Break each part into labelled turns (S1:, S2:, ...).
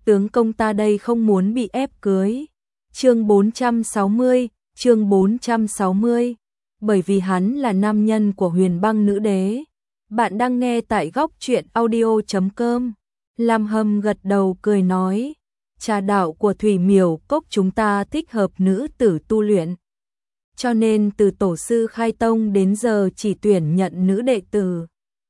S1: tướng công ta đây không muốn bị ép cưới. Chương 460, bởi vì hắn là nam nhân của Huyền Băng Nữ Đế. Bạn đang nghe tại góc truyện audio.com. Lam Hâm gật đầu cười nói, trà đạo của Thủy Miểu Cốc chúng ta thích hợp nữ tử tu luyện. Cho nên từ tổ sư khai tông đến giờ chỉ tuyển nhận nữ đệ tử.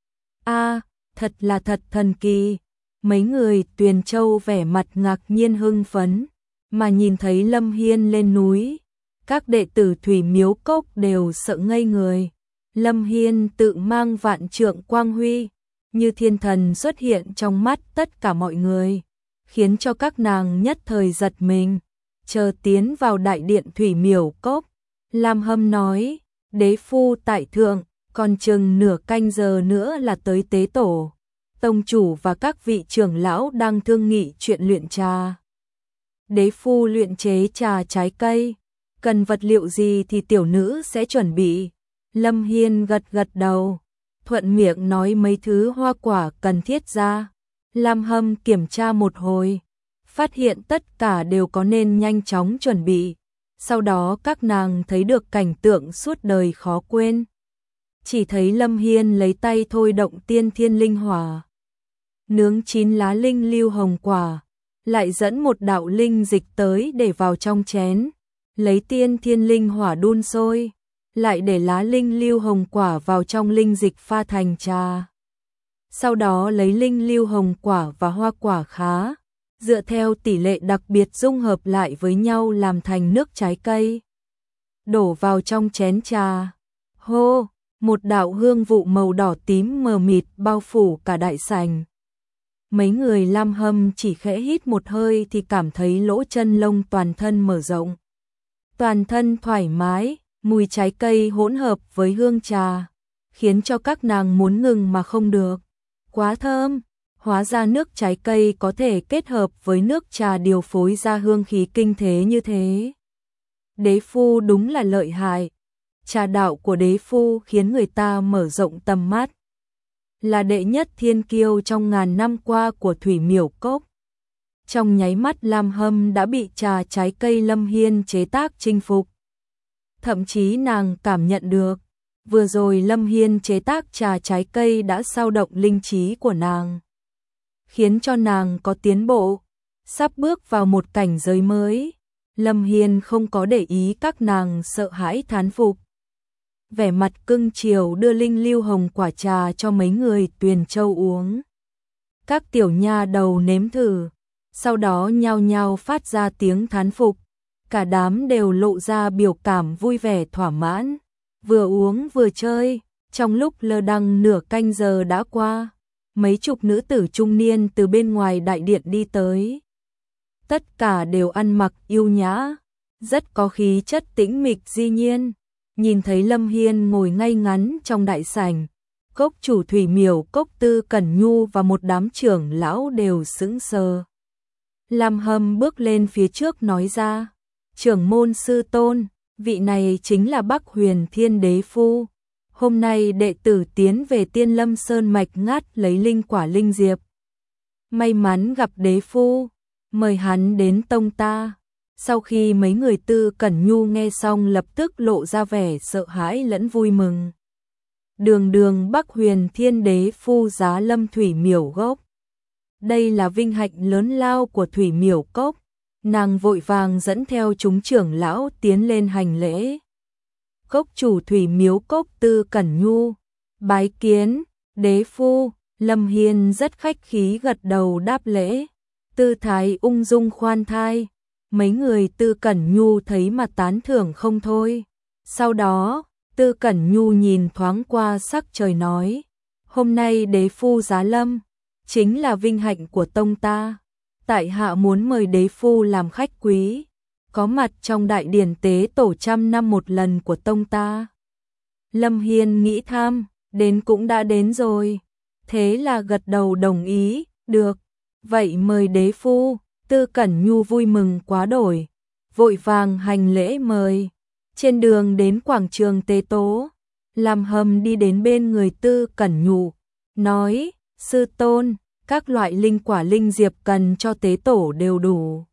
S1: Thật là thật thần kỳ. Mấy người Tuyền Châu vẻ mặt ngạc nhiên hưng phấn, mà nhìn thấy Lâm Hiên lên núi, các đệ tử Thủy Miếu Cốc đều sợ ngây người. Lâm Hiên tự mang vạn trượng quang huy, như thiên thần xuất hiện trong mắt tất cả mọi người, khiến cho các nàng nhất thời giật mình. Chờ tiến vào đại điện Thủy Miểu Cốc, Lam Hâm nói, đế phu tại thượng, còn chừng nửa canh giờ nữa là tới tế tổ. Tông chủ và các vị trưởng lão đang thương nghị chuyện luyện trà. Đế phu luyện chế trà trái cây, cần vật liệu gì thì tiểu nữ sẽ chuẩn bị. Lâm Hiên gật gật đầu, thuận miệng nói mấy thứ hoa quả cần thiết ra. Lam Hâm kiểm tra một hồi, phát hiện tất cả đều có nên nhanh chóng chuẩn bị. Sau đó các nàng thấy được cảnh tượng suốt đời khó quên. Chỉ thấy Lâm Hiên lấy tay thôi động tiên thiên linh hỏa, nướng 9 lá linh lưu hồng quả, lại dẫn một đạo linh dịch tới để vào trong chén, lấy tiên thiên linh hỏa đun sôi, lại để lá linh lưu hồng quả vào trong linh dịch pha thành trà. Sau đó lấy linh lưu hồng quả và hoa quả khá, dựa theo tỷ lệ đặc biệt dung hợp lại với nhau làm thành nước trái cây, đổ vào trong chén trà. Hô, một đạo hương vụ màu đỏ tím mờ mịt bao phủ cả đại sảnh. Mấy người Lam Hâm chỉ khẽ hít một hơi thì cảm thấy lỗ chân lông toàn thân mở rộng. Toàn thân thoải mái, mùi trái cây hỗn hợp với hương trà, khiến cho các nàng muốn ngừng mà không được. Quá thơm, hóa ra nước trái cây có thể kết hợp với nước trà điều phối ra hương khí kinh thế như thế. Đế phu đúng là lợi hại. Trà đạo của đế phu khiến người ta mở rộng tầm mắt. Là đệ nhất thiên kiêu trong ngàn năm qua của Thủy Miểu Cốc. Trong nháy mắt Lam Hâm đã bị trà trái cây Lâm Hiên chế tác chinh phục. Thậm chí nàng cảm nhận được, vừa rồi Lâm Hiên chế tác trà trái cây đã xao động linh trí của nàng, khiến cho nàng có tiến bộ, sắp bước vào một cảnh giới mới. Lâm Hiên không có để ý các nàng sợ hãi thán phục, vẻ mặt cưng chiều đưa linh lưu hồng quả trà cho mấy người Tuyền Châu uống. Các tiểu nha đầu nếm thử, sau đó nhao nhao phát ra tiếng thán phục, cả đám đều lộ ra biểu cảm vui vẻ thỏa mãn, vừa uống vừa chơi. Trong lúc lơ đãng nửa canh giờ đã qua, mấy chục nữ tử trung niên từ bên ngoài đại điện đi tới. Tất cả đều ăn mặc yêu nhã, rất có khí chất tĩnh mịch di nhiên. Nhìn thấy Lâm Hiên ngồi ngay ngắn trong đại sảnh, Cốc chủ Thủy Miểu Cốc Tư Cẩn Nhu và một đám trưởng lão đều sững sờ. Lam Hâm bước lên phía trước nói ra, trưởng môn sư tôn, vị này chính là Bắc Huyền Thiên Đế Phu. Hôm nay đệ tử tiến về Tiên Lâm Sơn mạch ngát lấy linh quả linh diệp. May mắn gặp đế phu, mời hắn đến tông ta. Sau khi mấy người Tư Cẩn Nhu nghe xong lập tức lộ ra vẻ sợ hãi lẫn vui mừng. Đường Bắc Huyền Thiên Đế Phu giá lâm Thủy Miểu Cốc. Đây là vinh hạnh lớn lao của Thủy Miểu Cốc. Nàng vội vàng dẫn theo chúng trưởng lão tiến lên hành lễ. Cốc chủ Thủy Miếu Cốc Tư Cẩn Nhu, bái kiến, đế phu. Lâm Hiên rất khách khí gật đầu đáp lễ, tư thái ung dung khoan thai. Mấy người Tư Cẩn Nhu thấy mà tán thưởng không thôi. Sau đó, Tư Cẩn Nhu nhìn thoáng qua sắc trời nói, hôm nay đế phu giá lâm, chính là vinh hạnh của tông ta. Tại hạ muốn mời đế phu làm khách quý, có mặt trong đại điển tế tổ 100 năm một lần của tông ta. Lâm Hiên nghĩ tham, đến cũng đã đến rồi. Thế là gật đầu đồng ý, được, vậy mời đế phu. Tư Cẩn Nhu vui mừng quá đổi, vội vàng hành lễ mời. Trên đường đến quảng trường tế tố, Lam Hâm đi đến bên người Tư Cẩn Nhu, nói, sư tôn, các loại linh quả linh diệp cần cho tế tổ đều đủ.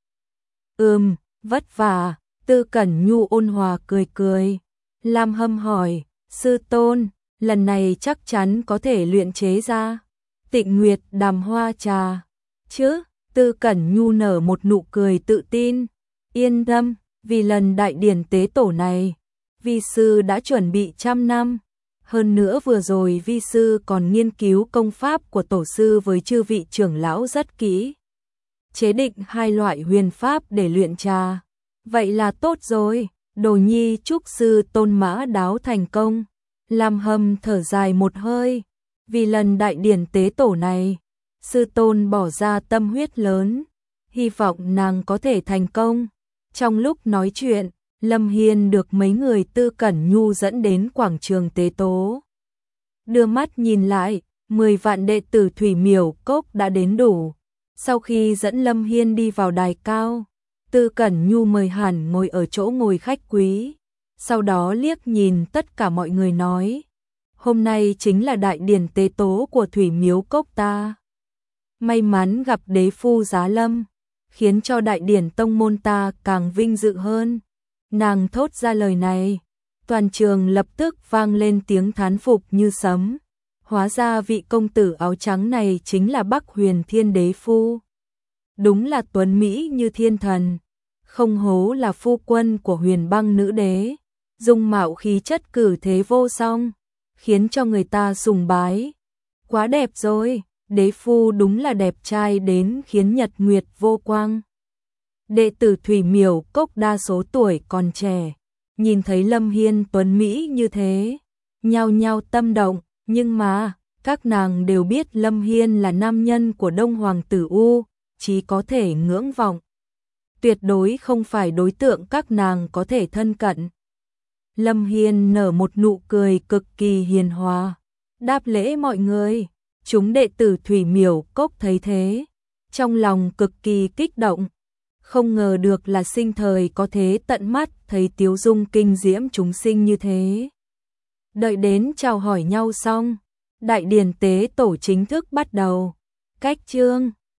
S1: Vất vả, Tư Cẩn Nhu ôn hòa cười cười. Lam Hâm hỏi, sư tôn, lần này chắc chắn có thể luyện chế ra Tịnh Nguyệt Đàm Hoa trà chứ? Tư Cẩn Nhu nở một nụ cười tự tin. Yên tâm, vì lần đại điển tế tổ này, vi sư đã chuẩn bị 100 năm. Hơn nữa vừa rồi vi sư còn nghiên cứu công pháp của tổ sư với chư vị trưởng lão rất kỹ. Chế định 2 loại huyền pháp để luyện trà. Vậy là tốt rồi, đồ nhi chúc sư tôn mã đáo thành công. Lam Hâm thở dài một hơi. Vì lần đại điển tế tổ này, sư tôn bỏ ra tâm huyết lớn, hy vọng nàng có thể thành công. Trong lúc nói chuyện, Lâm Hiên được mấy người Tư Cẩn Nhu dẫn đến quảng trường tế tố. Đưa mắt nhìn lại, 10 vạn đệ tử Thủy Miểu Cốc đã đến đủ. Sau khi dẫn Lâm Hiên đi vào đài cao, Tư Cẩn Nhu mời hẳn ngồi ở chỗ ngồi khách quý. Sau đó liếc nhìn tất cả mọi người nói, hôm nay chính là đại điển tế tố của Thủy Miếu Cốc ta. May mắn gặp đế phu Giá Lâm, khiến cho đại điển tông môn ta càng vinh dự hơn. Nàng thốt ra lời này, toàn trường lập tức vang lên tiếng thán phục như sấm. Hóa ra vị công tử áo trắng này chính là Bắc Huyền Thiên Đế Phu. Đúng là tuấn Mỹ như thiên thần, không hố là phu quân của Huyền Băng nữ đế. Dung mạo khí chất cử thế vô song, khiến cho người ta sùng bái. Quá đẹp rồi, đế phu đúng là đẹp trai đến khiến nhật nguyệt vô quang. Đệ tử Thủy Miểu Cốc đa số tuổi còn trẻ, nhìn thấy Lâm Hiên tuấn Mỹ như thế, nhao nhao tâm động, nhưng mà, các nàng đều biết Lâm Hiên là nam nhân của Đông Hoàng tử U, chỉ có thể ngưỡng vọng. Tuyệt đối không phải đối tượng các nàng có thể thân cận. Lâm Hiên nở một nụ cười cực kỳ hiền hòa, đáp lễ mọi người. Chúng đệ tử Thủy Miểu Cốc thấy thế, trong lòng cực kỳ kích động. Không ngờ được là sinh thời có thế tận mắt thấy tiếu dung kinh diễm chúng sinh như thế. Đợi đến chào hỏi nhau xong, đại điển tế tổ chính thức bắt đầu. Cách chương